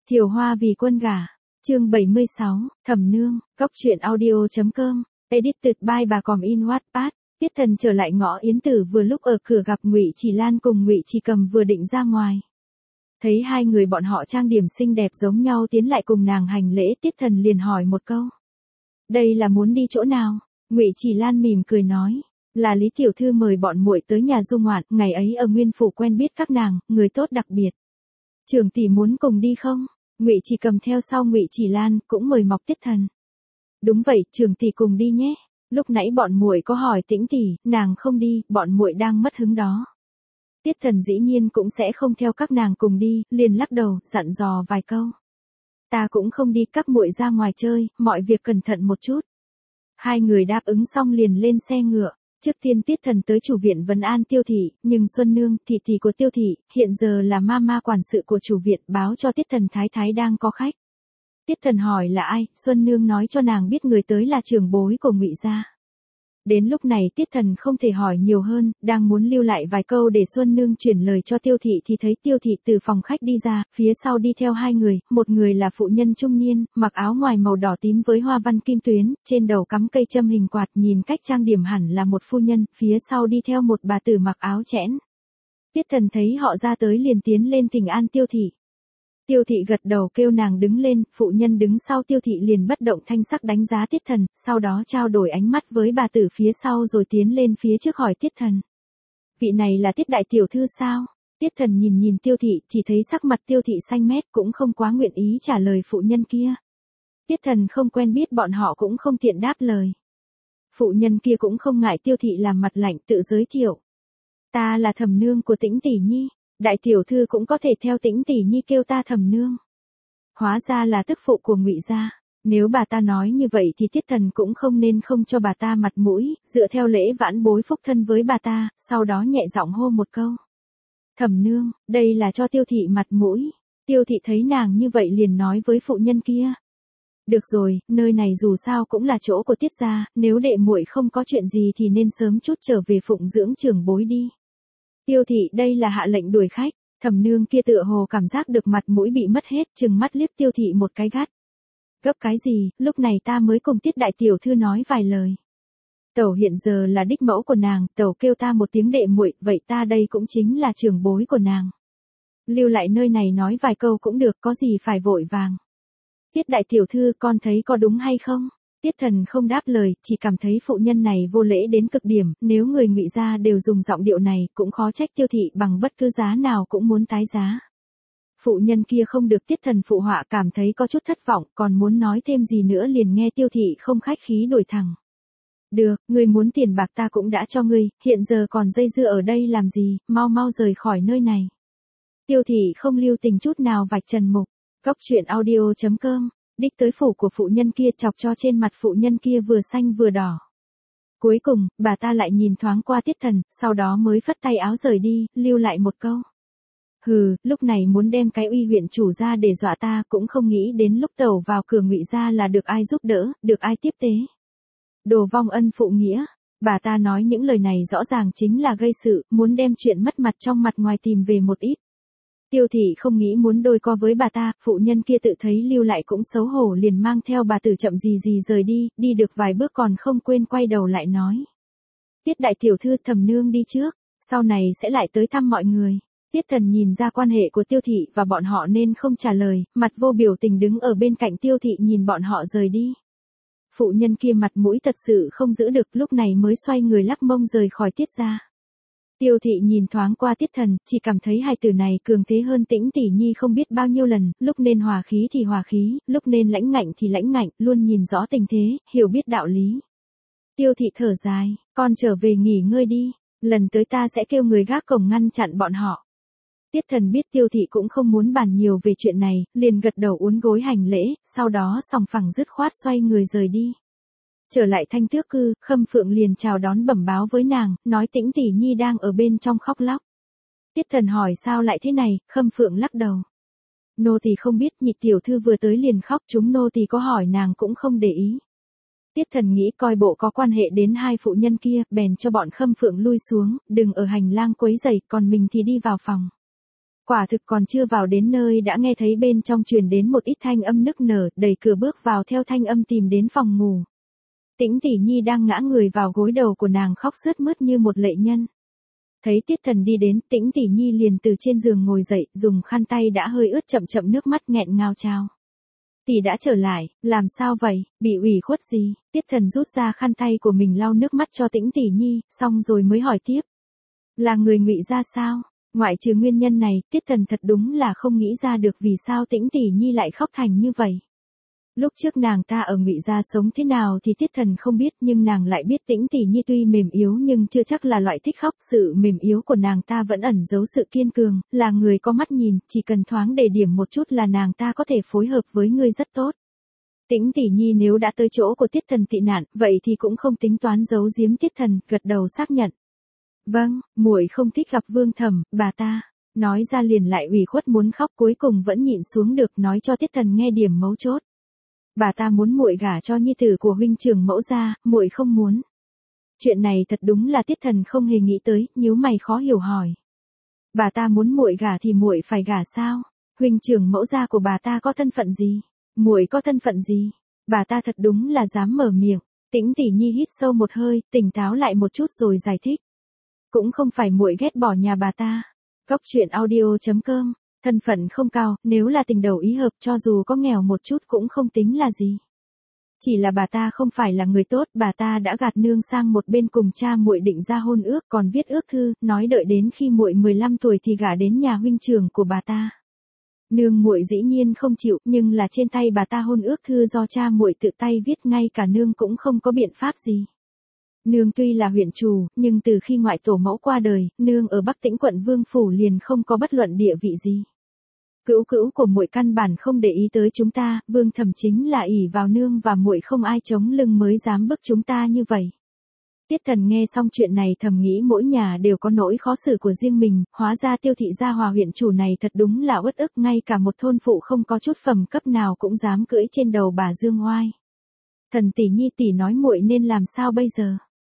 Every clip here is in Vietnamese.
Thiều Hoa vì quân gả. Chương 76, Thẩm Nương, Góc truyện audio.com, edited by bà Còm in Wattpad. Tiết Thần trở lại ngõ Yến Tử vừa lúc ở cửa gặp Ngụy Chỉ Lan cùng Ngụy Chỉ Cầm vừa định ra ngoài. Thấy hai người bọn họ trang điểm xinh đẹp giống nhau tiến lại cùng nàng hành lễ, Tiết Thần liền hỏi một câu. Đây là muốn đi chỗ nào? Ngụy Chỉ Lan mỉm cười nói, là Lý tiểu thư mời bọn muội tới nhà du ngoạn, ngày ấy ở Nguyên phủ quen biết các nàng, người tốt đặc biệt. Trưởng tỷ muốn cùng đi không? Ngụy Chỉ Cầm theo sau Ngụy Chỉ Lan cũng mời mọc Tiết Thần. Đúng vậy, trưởng tỷ cùng đi nhé. Lúc nãy bọn muội có hỏi Tĩnh tỷ, nàng không đi, bọn muội đang mất hứng đó. Tiết Thần dĩ nhiên cũng sẽ không theo các nàng cùng đi, liền lắc đầu, dặn dò vài câu. Ta cũng không đi, các muội ra ngoài chơi, mọi việc cẩn thận một chút. Hai người đáp ứng xong liền lên xe ngựa. Trước tiên Tiết Thần tới chủ viện vấn an Tiêu thị, nhưng Xuân Nương, thị thị của Tiêu thị, hiện giờ là ma quản sự của chủ viện, báo cho Tiết Thần thái thái đang có khách. Tiết Thần hỏi là ai, Xuân Nương nói cho nàng biết người tới là trưởng bối của Ngụy gia. Đến lúc này Tiết Thần không thể hỏi nhiều hơn, đang muốn lưu lại vài câu để Xuân Nương chuyển lời cho Tiêu thị thì thấy Tiêu thị từ phòng khách đi ra, phía sau đi theo hai người, một người là phụ nhân trung niên, mặc áo ngoài màu đỏ tím với hoa văn kim tuyến, trên đầu cắm cây châm hình quạt, nhìn cách trang điểm hẳn là một phu nhân, phía sau đi theo một bà tử mặc áo chẽn. Tiết Thần thấy họ ra tới liền tiến lên thỉnh an Tiêu thị. Tiêu thị gật đầu kêu nàng đứng lên, phụ nhân đứng sau Tiêu thị liền bất động thanh sắc đánh giá Tiết Thần, sau đó trao đổi ánh mắt với bà tử phía sau rồi tiến lên phía trước hỏi Tiết Thần. Vị này là Tiết đại tiểu thư sao? Tiết Thần nhìn Tiêu thị, chỉ thấy sắc mặt Tiêu thị xanh mét cũng không quá nguyện ý trả lời phụ nhân kia. Tiết Thần không quen biết bọn họ cũng không tiện đáp lời. Phụ nhân kia cũng không ngại Tiêu thị làm mặt lạnh tự giới thiệu. Ta là Thẩm Nương của Tĩnh tỷ nhi. Đại tiểu thư cũng có thể theo Tĩnh tỷ nhi kêu ta Thẩm Nương. Hóa ra là tức phụ của Ngụy gia. Nếu bà ta nói như vậy thì Tiết Thần cũng không nên không cho bà ta mặt mũi, dựa theo lễ vãn bối phúc thân với bà ta, sau đó nhẹ giọng hô một câu. Thẩm Nương, đây là cho Tiêu thị mặt mũi. Tiêu thị thấy nàng như vậy liền nói với phụ nhân kia. Được rồi, nơi này dù sao cũng là chỗ của Tiết gia, nếu đệ muội không có chuyện gì thì nên sớm chút trở về phụng dưỡng trưởng bối đi. Tiêu thị đây là hạ lệnh đuổi khách, Thẩm Nương kia tựa hồ cảm giác được mặt mũi bị mất hết, trừng mắt liếc Tiêu thị một cái gắt. Gấp cái gì, lúc này ta mới cùng Tiết đại tiểu thư nói vài lời. Tẩu hiện giờ là đích mẫu của nàng, tẩu kêu ta một tiếng đệ muội, vậy ta đây cũng chính là trưởng bối của nàng. Lưu lại nơi này nói vài câu cũng được, có gì phải vội vàng. Tiết đại tiểu thư con thấy có đúng hay không? Tiết Thần không đáp lời, chỉ cảm thấy phụ nhân này vô lễ đến cực điểm, nếu người Ngụy gia đều dùng giọng điệu này, cũng khó trách Tiêu thị bằng bất cứ giá nào cũng muốn tái giá. Phụ nhân kia không được Tiết Thần phụ họa cảm thấy có chút thất vọng, còn muốn nói thêm gì nữa liền nghe Tiêu thị không khách khí đuổi thẳng. Được, ngươi muốn tiền bạc ta cũng đã cho ngươi, hiện giờ còn dây dưa ở đây làm gì, mau rời khỏi nơi này. Tiêu thị không lưu tình chút nào vạch trần mục. Góc truyện audio.com. Đích tới phủ của phụ nhân kia chọc cho trên mặt phụ nhân kia vừa xanh vừa đỏ. Cuối cùng, bà ta lại nhìn thoáng qua Tiết Thần, sau đó mới phất tay áo rời đi, lưu lại một câu. Hừ, lúc này muốn đem cái uy huyện chủ ra để dọa ta cũng không nghĩ đến lúc tẩu vào cửa Ngụy gia là được ai giúp đỡ, được ai tiếp tế. Đồ vong ân phụ nghĩa. Bà ta nói những lời này rõ ràng chính là gây sự, muốn đem chuyện mất mặt trong mặt ngoài tìm về một ít. Tiêu thị không nghĩ muốn đôi co với bà ta, phụ nhân kia tự thấy lưu lại cũng xấu hổ liền mang theo bà tử chậm gì rời đi được vài bước còn không quên quay đầu lại nói. Tiết đại tiểu thư Thẩm Nương đi trước, sau này sẽ lại tới thăm mọi người. Tiết Thần nhìn ra quan hệ của Tiêu thị và bọn họ nên không trả lời, mặt vô biểu tình đứng ở bên cạnh Tiêu thị nhìn bọn họ rời đi. Phụ nhân kia mặt mũi thật sự không giữ được lúc này mới xoay người lắc mông rời khỏi Tiết gia. Tiêu thị nhìn thoáng qua Tiết Thần, chỉ cảm thấy hai từ này cường thế hơn Tĩnh tỷ nhi không biết bao nhiêu lần, lúc nên hòa khí thì hòa khí, lúc nên lãnh ngạnh thì lãnh ngạnh, luôn nhìn rõ tình thế, hiểu biết đạo lý. Tiêu thị thở dài, con trở về nghỉ ngơi đi, lần tới ta sẽ kêu người gác cổng ngăn chặn bọn họ. Tiết Thần biết Tiêu thị cũng không muốn bàn nhiều về chuyện này, liền gật đầu uốn gối hành lễ, sau đó sòng phẳng dứt khoát xoay người rời đi. Trở lại Thanh Tước Cư, Khâm Phượng liền chào đón bẩm báo với nàng, nói Tĩnh tỷ nhi đang ở bên trong khóc lóc. Tiết Thần hỏi sao lại thế này, Khâm Phượng lắc đầu. Nô tỳ không biết, nhị tiểu thư vừa tới liền khóc, chúng nô tỳ có hỏi nàng cũng không để ý. Tiết Thần nghĩ coi bộ có quan hệ đến hai phụ nhân kia, bèn cho bọn Khâm Phượng lui xuống, đừng ở hành lang quấy rầy, còn mình thì đi vào phòng. Quả thực còn chưa vào đến nơi đã nghe thấy bên trong truyền đến một ít thanh âm nức nở, đẩy cửa bước vào theo thanh âm tìm đến phòng ngủ. Tĩnh Tỷ Nhi đang ngã người vào gối đầu của nàng khóc sướt mướt như một lệ nhân. Thấy Tiết Thần đi đến, Tĩnh Tỷ Nhi liền từ trên giường ngồi dậy, dùng khăn tay đã hơi ướt chậm chậm nước mắt nghẹn ngào chào. Tỷ đã trở lại, làm sao vậy, bị ủy khuất gì? Tiết Thần rút ra khăn tay của mình lau nước mắt cho Tĩnh Tỷ Nhi, xong rồi mới hỏi tiếp. Là người Ngụy gia sao? Ngoại trừ nguyên nhân này, Tiết Thần thật đúng là không nghĩ ra được vì sao Tĩnh Tỷ Nhi lại khóc thành như vậy. Lúc trước nàng ta ở Ngụy gia sống thế nào thì Tiết Thần không biết, nhưng nàng lại biết Tĩnh Tỷ Nhi tuy mềm yếu nhưng chưa chắc là loại thích khóc, sự mềm yếu của nàng ta vẫn ẩn giấu sự kiên cường, là người có mắt nhìn, chỉ cần thoáng đề điểm một chút là nàng ta có thể phối hợp với ngươi rất tốt. Tĩnh Tỷ Nhi nếu đã tới chỗ của Tiết Thần tị nạn, vậy thì cũng không tính toán giấu giếm Tiết Thần, gật đầu xác nhận. Vâng, muội không thích gặp Vương Thẩm, bà ta. Nói ra liền lại ủy khuất muốn khóc, cuối cùng vẫn nhịn xuống được, nói cho Tiết Thần nghe điểm mấu chốt. Bà ta muốn muội gả cho nhi tử của huynh trưởng Mẫu gia, muội không muốn. Chuyện này thật đúng là Tiết Thần không hề nghĩ tới, nhíu mày khó hiểu hỏi. Bà ta muốn muội gả thì muội phải gả sao? Huynh trưởng Mẫu gia của bà ta có thân phận gì? Muội có thân phận gì? Bà ta thật đúng là dám mở miệng. Tĩnh Tỷ Nhi hít sâu một hơi, tỉnh táo lại một chút rồi giải thích. Cũng không phải muội ghét bỏ nhà bà ta. Góc truyện audio.com, thân phận không cao, nếu là tình đầu ý hợp cho dù có nghèo một chút cũng không tính là gì. Chỉ là bà ta không phải là người tốt, bà ta đã gạt nương sang một bên cùng cha muội định ra hôn ước, còn viết ước thư, nói đợi đến khi muội 15 tuổi thì gả đến nhà huynh trưởng của bà ta. Nương muội dĩ nhiên không chịu, nhưng là trên tay bà ta hôn ước thư do cha muội tự tay viết, ngay cả nương cũng không có biện pháp gì. Nương tuy là huyện chủ, nhưng từ khi ngoại tổ mẫu qua đời, nương ở Bắc Tĩnh quận Vương phủ liền không có bất luận địa vị gì. Cữu cữu của muội căn bản không để ý tới chúng ta, Vương Thẩm chính là ỷ vào nương và muội không ai chống lưng mới dám bức chúng ta như vậy. Tiết Thần nghe xong chuyện này thầm nghĩ mỗi nhà đều có nỗi khó xử của riêng mình, hóa ra Tiêu thị gia Hòa huyện chủ này thật đúng là uất ức, ngay cả một thôn phụ không có chút phẩm cấp nào cũng dám cưỡi trên đầu bà dương oai. Thần tỷ Nhi tỷ nói muội nên làm sao bây giờ?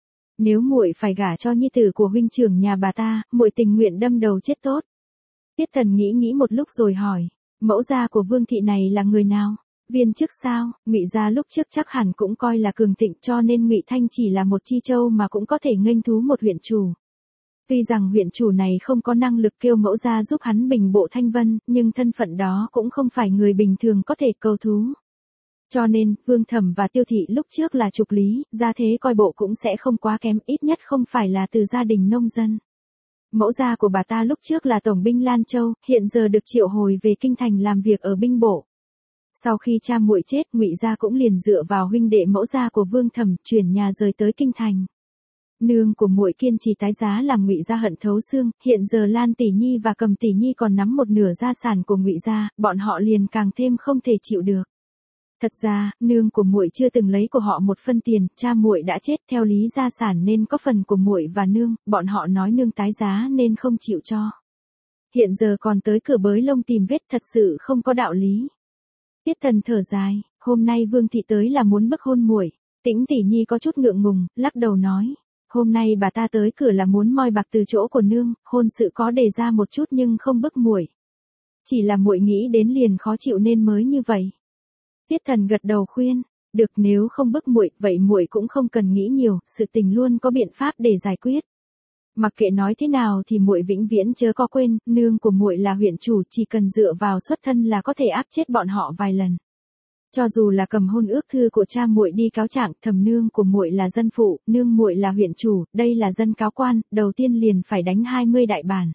Nếu muội phải gả cho nhi tử của huynh trưởng nhà bà ta, muội tình nguyện đâm đầu chết tốt. Tiết Thần nghĩ một lúc rồi hỏi, mẫu gia của Vương thị này là người nào? Viên chức sao? Ngụy gia lúc trước chắc hẳn cũng coi là cường thịnh, cho nên Ngụy Thanh chỉ là một chi châu mà cũng có thể nghênh thú một huyện chủ. Tuy rằng huyện chủ này không có năng lực kêu mẫu gia giúp hắn bình bộ thanh vân, nhưng thân phận đó cũng không phải người bình thường có thể cầu thú. Cho nên, Vương Thẩm và Tiêu thị lúc trước là trục lý, gia thế coi bộ cũng sẽ không quá kém, ít nhất không phải là từ gia đình nông dân. Mẫu gia của bà ta lúc trước là tổng binh Lan Châu, hiện giờ được triệu hồi về kinh thành làm việc ở binh bộ. Sau khi cha muội chết, Ngụy gia cũng liền dựa vào huynh đệ mẫu gia của Vương Thẩm chuyển nhà rời tới kinh thành. Nương của muội kiên trì tái giá làm Ngụy gia hận thấu xương, hiện giờ Lan tỷ nhi và Cầm tỷ nhi còn nắm một nửa gia sản của Ngụy gia, bọn họ liền càng thêm không thể chịu được. Thật ra, nương của muội chưa từng lấy của họ một phân tiền, cha muội đã chết, theo lý gia sản nên có phần của muội và nương, bọn họ nói nương tái giá nên không chịu cho. Hiện giờ còn tới cửa bới lông tìm vết, thật sự không có đạo lý. Tiết Thần thở dài, hôm nay Vương thị tới là muốn bức hôn muội. Tĩnh tỷ nhi có chút ngượng ngùng, lắc đầu nói, hôm nay bà ta tới cửa là muốn moi bạc từ chỗ của nương, hôn sự có đề ra một chút nhưng không bức muội. Chỉ là muội nghĩ đến liền khó chịu nên mới như vậy. Tiết Thần gật đầu khuyên, được, nếu không bức muội, vậy muội cũng không cần nghĩ nhiều, sự tình luôn có biện pháp để giải quyết. Mặc kệ nói thế nào thì muội vĩnh viễn chớ có quên, nương của muội là huyện chủ, chỉ cần dựa vào xuất thân là có thể áp chết bọn họ vài lần. Cho dù là cầm hôn ước thư của cha muội đi cáo trạng, Thẩm nương của muội là dân phụ, nương muội là huyện chủ, đây là dân cáo quan, đầu tiên liền phải đánh 20 đại bản.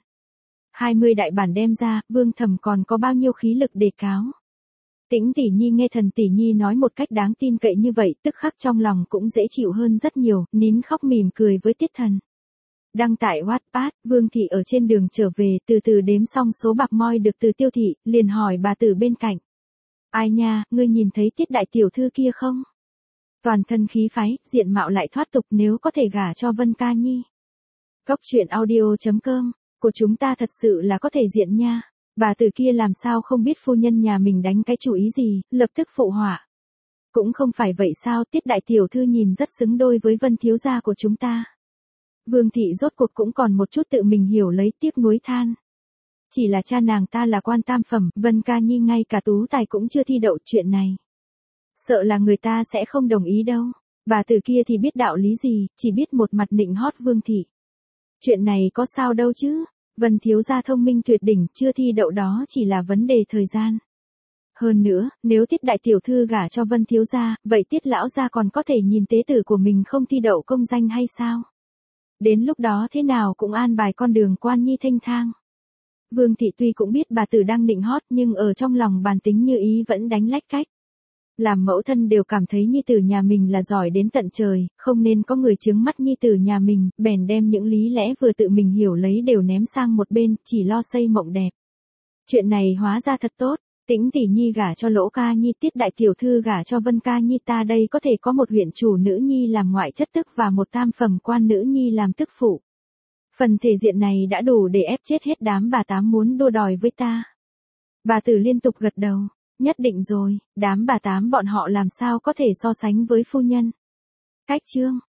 20 đại bản đem ra, Vương Thẩm còn có bao nhiêu khí lực để cáo. Tĩnh tỷ nhi nghe Thần tỷ nhi nói một cách đáng tin cậy như vậy, tức khắc trong lòng cũng dễ chịu hơn rất nhiều, nín khóc mỉm cười với Tiết Thần. Đăng tải Wattpad, Vương thị ở trên đường trở về, từ từ đếm xong số bạc moi được từ Tiêu thị, liền hỏi bà tử bên cạnh. Ai nha, ngươi nhìn thấy Tiết đại tiểu thư kia không? Toàn thân khí phái, diện mạo lại thoát tục, nếu có thể gả cho Vân Ca Nhi. Góc truyện audio.com, của chúng ta thật sự là có thể diện nha. Bà tử kia làm sao không biết phu nhân nhà mình đánh cái chủ ý gì, lập tức phụ họa. Cũng không phải vậy sao, Tiết đại tiểu thư nhìn rất xứng đôi với Vân thiếu gia của chúng ta. Vương thị rốt cuộc cũng còn một chút tự mình hiểu lấy, tiếc nuối than. Chỉ là cha nàng ta là quan tam phẩm, Vân Ca Nhi ngay cả tú tài cũng chưa thi đậu, chuyện này. Sợ là người ta sẽ không đồng ý đâu. Bà từ kia thì biết đạo lý gì, chỉ biết một mặt nịnh hót Vương thị. Chuyện này có sao đâu chứ, Vân thiếu gia thông minh tuyệt đỉnh, chưa thi đậu đó chỉ là vấn đề thời gian. Hơn nữa, nếu Tiết đại tiểu thư gả cho Vân thiếu gia, vậy Tiết lão gia còn có thể nhìn tế tử của mình không thi đậu công danh hay sao? Đến lúc đó thế nào cũng an bài con đường quan nhi thanh thang. Vương thị tuy cũng biết bà tử đang nịnh hót nhưng ở trong lòng bàn tính như ý vẫn đánh lách cách. Làm mẫu thân đều cảm thấy nhi tử nhà mình là giỏi đến tận trời, không nên có người chướng mắt nhi tử nhà mình, bèn đem những lý lẽ vừa tự mình hiểu lấy đều ném sang một bên, chỉ lo xây mộng đẹp. Chuyện này hóa ra thật tốt, Tĩnh tỷ nhi gả cho Lỗ ca nhi, Tiết đại tiểu thư gả cho Vân ca nhi, ta đây có thể có một huyện chủ nữ nhi làm ngoại chất tức và một tam phẩm quan nữ nhi làm tức phụ. Phần thể diện này đã đủ để ép chết hết đám bà tám muốn đua đòi với ta. Bà tử liên tục gật đầu. Nhất định rồi, đám bà tám bọn họ làm sao có thể so sánh với phu nhân. Cách chương